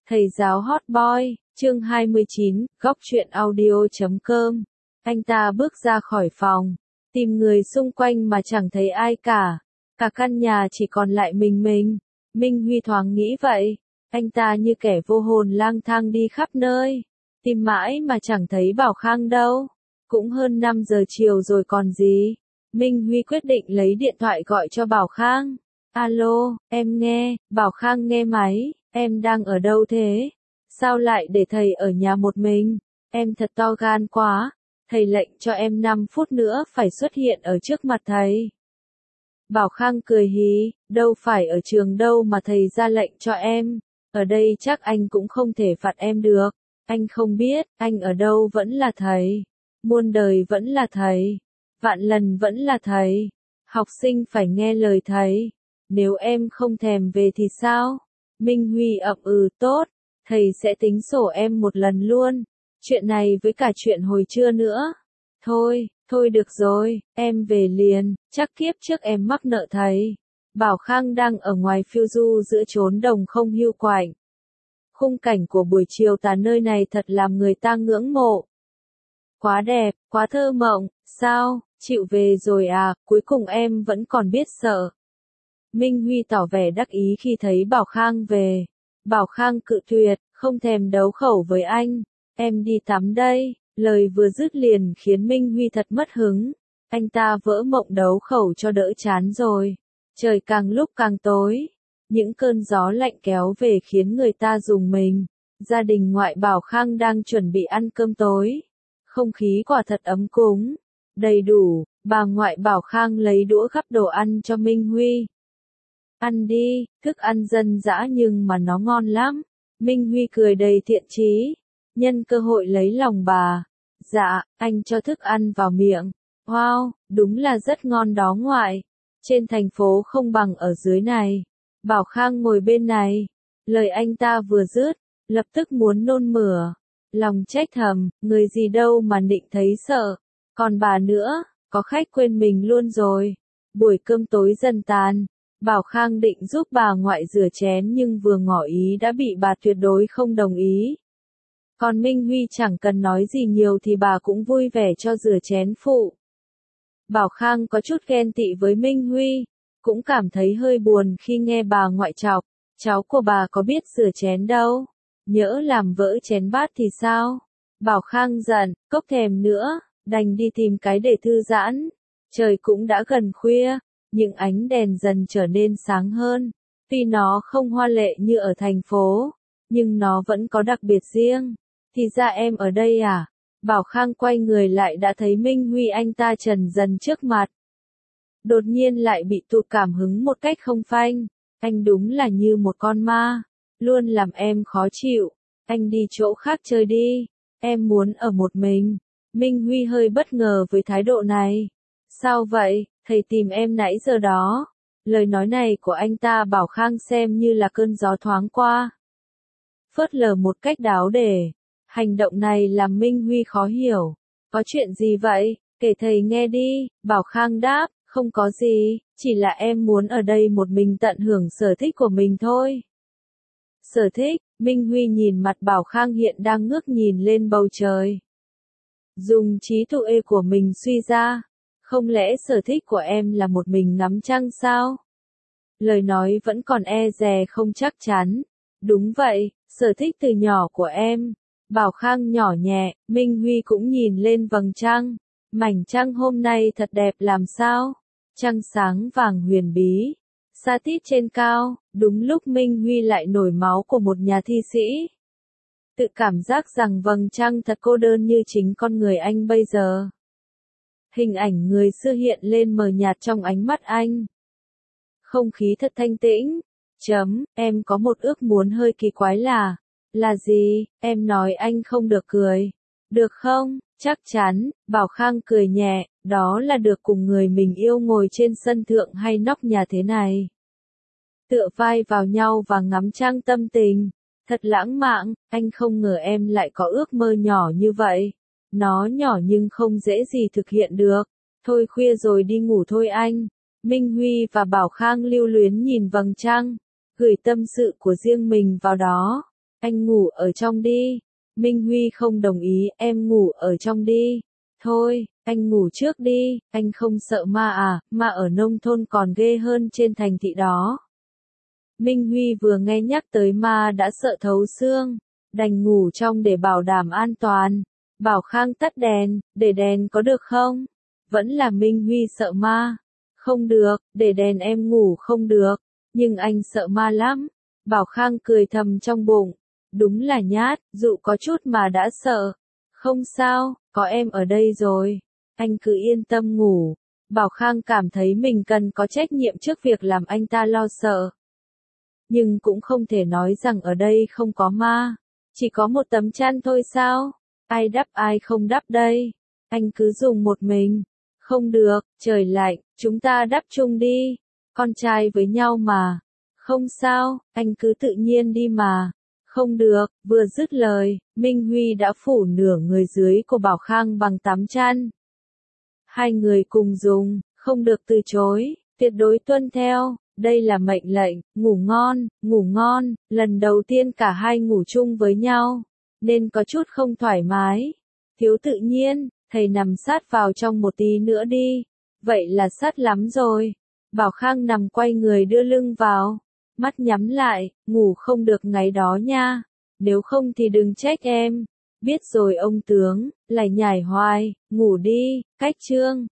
Thầy giáo hot boy, chương 29, góc truyện audio.com. Anh ta bước ra khỏi phòng, tìm người xung quanh mà chẳng thấy ai cả. Cả căn nhà chỉ còn lại mình. Minh Huy thoáng nghĩ vậy. Anh ta như kẻ vô hồn lang thang đi khắp nơi. Tìm mãi mà chẳng thấy Bảo Khang đâu. Cũng hơn 5 giờ chiều rồi còn gì. Minh Huy quyết định lấy điện thoại gọi cho Bảo Khang. Alo, em nghe. Bảo Khang nghe máy. Em đang ở đâu thế? Sao lại để thầy ở nhà một mình? Em thật to gan quá. Thầy lệnh cho em 5 phút nữa phải xuất hiện ở trước mặt thầy. Bảo Khang cười hí, đâu phải ở trường đâu mà thầy ra lệnh cho em. Ở đây chắc anh cũng không thể phạt em được. Anh không biết, anh ở đâu vẫn là thầy. Muôn đời vẫn là thầy. Vạn lần vẫn là thầy. Học sinh phải nghe lời thầy. Nếu em không thèm về thì sao? Minh Huy ậm tốt, thầy sẽ tính sổ em một lần luôn. Chuyện này với cả chuyện hồi trưa nữa. Thôi được rồi, em về liền, chắc kiếp trước em mắc nợ thầy. Bảo Khang đang ở ngoài phiêu du giữa chốn đồng không hưu quạnh. Khung cảnh của buổi chiều tà nơi này thật làm người ta ngưỡng mộ. Quá đẹp, quá thơ mộng, sao, chịu về rồi à, cuối cùng em vẫn còn biết sợ. Minh Huy tỏ vẻ đắc ý khi thấy Bảo Khang về. Bảo Khang cự tuyệt, không thèm đấu khẩu với anh. Em đi tắm đây. Lời vừa dứt liền khiến Minh Huy thật mất hứng. Anh ta vỡ mộng đấu khẩu cho đỡ chán rồi. Trời càng lúc càng tối. Những cơn gió lạnh kéo về khiến người ta rùng mình. Gia đình ngoại Bảo Khang đang chuẩn bị ăn cơm tối. Không khí quả thật ấm cúng. Đầy đủ, bà ngoại Bảo Khang lấy đũa gắp đồ ăn cho Minh Huy. Ăn đi, thức ăn dân dã nhưng mà nó ngon lắm. Minh Huy cười đầy thiện chí. Nhân cơ hội lấy lòng bà. Dạ, anh cho thức ăn vào miệng. Wow, đúng là rất ngon đó ngoại. Trên thành phố không bằng ở dưới này. Bảo Khang ngồi bên này. Lời anh ta vừa dứt, lập tức muốn nôn mửa. Lòng trách thầm, người gì đâu mà định thấy sợ. Còn bà nữa, có khách quên mình luôn rồi. Buổi cơm tối dần tàn. Bảo Khang định giúp bà ngoại rửa chén nhưng vừa ngỏ ý đã bị bà tuyệt đối không đồng ý. Còn Minh Huy chẳng cần nói gì nhiều thì bà cũng vui vẻ cho rửa chén phụ. Bảo Khang có chút ghen tị với Minh Huy, cũng cảm thấy hơi buồn khi nghe bà ngoại chọc, cháu của bà có biết rửa chén đâu, nhỡ làm vỡ chén bát thì sao? Bảo Khang giận, cốc thèm nữa, đành đi tìm cái để thư giãn. Trời cũng đã gần khuya. Những ánh đèn dần trở nên sáng hơn. Tuy nó không hoa lệ như ở thành phố, nhưng nó vẫn có đặc biệt riêng. Thì ra em ở đây à? Bảo Khang quay người lại đã thấy Minh Huy anh ta trần dần trước mặt. Đột nhiên lại bị tụt cảm hứng một cách không phanh. Anh đúng là như một con ma. Luôn làm em khó chịu. Anh đi chỗ khác chơi đi. Em muốn ở một mình. Minh Huy hơi bất ngờ với thái độ này. Sao vậy? Thầy tìm em nãy giờ đó. Lời nói này của anh ta Bảo Khang xem như là cơn gió thoáng qua. Phớt lờ một cách đáo để. Hành động này làm Minh Huy khó hiểu. Có chuyện gì vậy? Kể thầy nghe đi. Bảo Khang đáp, không có gì, chỉ là em muốn ở đây một mình tận hưởng sở thích của mình thôi. Sở thích? Minh Huy nhìn mặt Bảo Khang hiện đang ngước nhìn lên bầu trời. Dùng trí tuệ của mình suy ra. Không lẽ sở thích của em là một mình ngắm trăng sao? Lời nói vẫn còn e dè không chắc chắn. Đúng vậy, sở thích từ nhỏ của em. Bảo Khang nhỏ nhẹ, Minh Huy cũng nhìn lên vầng trăng. Mảnh trăng hôm nay thật đẹp làm sao? Trăng sáng vàng huyền bí. Sa tít trên cao, đúng lúc Minh Huy lại nổi máu của một nhà thi sĩ. Tự cảm giác rằng vầng trăng thật cô đơn như chính con người anh bây giờ. Hình ảnh người xưa hiện lên mờ nhạt trong ánh mắt anh. Không khí thật thanh tĩnh. Em có một ước muốn hơi kỳ quái là gì? Em nói anh không được cười. Được không? Chắc chắn, Bảo Khang cười nhẹ, đó là được cùng người mình yêu ngồi trên sân thượng hay nóc nhà thế này. Tựa vai vào nhau và ngắm trăng tâm tình. Thật lãng mạn, anh không ngờ em lại có ước mơ nhỏ như vậy. Nó nhỏ nhưng không dễ gì thực hiện được. Thôi khuya rồi đi ngủ thôi anh. Minh Huy và Bảo Khang lưu luyến nhìn vầng trăng, gửi tâm sự của riêng mình vào đó. Anh ngủ ở trong đi. Minh Huy không đồng ý, em ngủ ở trong đi. Thôi, anh ngủ trước đi, anh không sợ ma à, ma ở nông thôn còn ghê hơn trên thành thị đó. Minh Huy vừa nghe nhắc tới ma đã sợ thấu xương, đành ngủ trong để bảo đảm an toàn. Bảo Khang tắt đèn, để đèn có được không? Vẫn là Minh Huy sợ ma. Không được, để đèn em ngủ không được, nhưng anh sợ ma lắm. Bảo Khang cười thầm trong bụng. Đúng là nhát, dụ có chút mà đã sợ. Không sao, có em ở đây rồi. Anh cứ yên tâm ngủ. Bảo Khang cảm thấy mình cần có trách nhiệm trước việc làm anh ta lo sợ. Nhưng cũng không thể nói rằng ở đây không có ma. Chỉ có một tấm chăn thôi sao? Ai đắp ai không đắp đây? Anh cứ dùng một mình. Không được, trời lạnh, chúng ta đắp chung đi. Con trai với nhau mà. Không sao, anh cứ tự nhiên đi mà. Không được, vừa dứt lời, Minh Huy đã phủ nửa người dưới của Bảo Khang bằng tấm chăn. Hai người cùng dùng, không được từ chối, tuyệt đối tuân theo. Đây là mệnh lệnh, ngủ ngon, lần đầu tiên cả hai ngủ chung với nhau, nên có chút không thoải mái. Thiếu tự nhiên, thầy nằm sát vào trong một tí nữa đi. Vậy là sát lắm rồi. Bảo Khang nằm quay người đưa lưng vào, mắt nhắm lại, ngủ không được ngày đó nha. Nếu không thì đừng trách em. Biết rồi ông tướng, lại nhải hoài, ngủ đi, cách chương.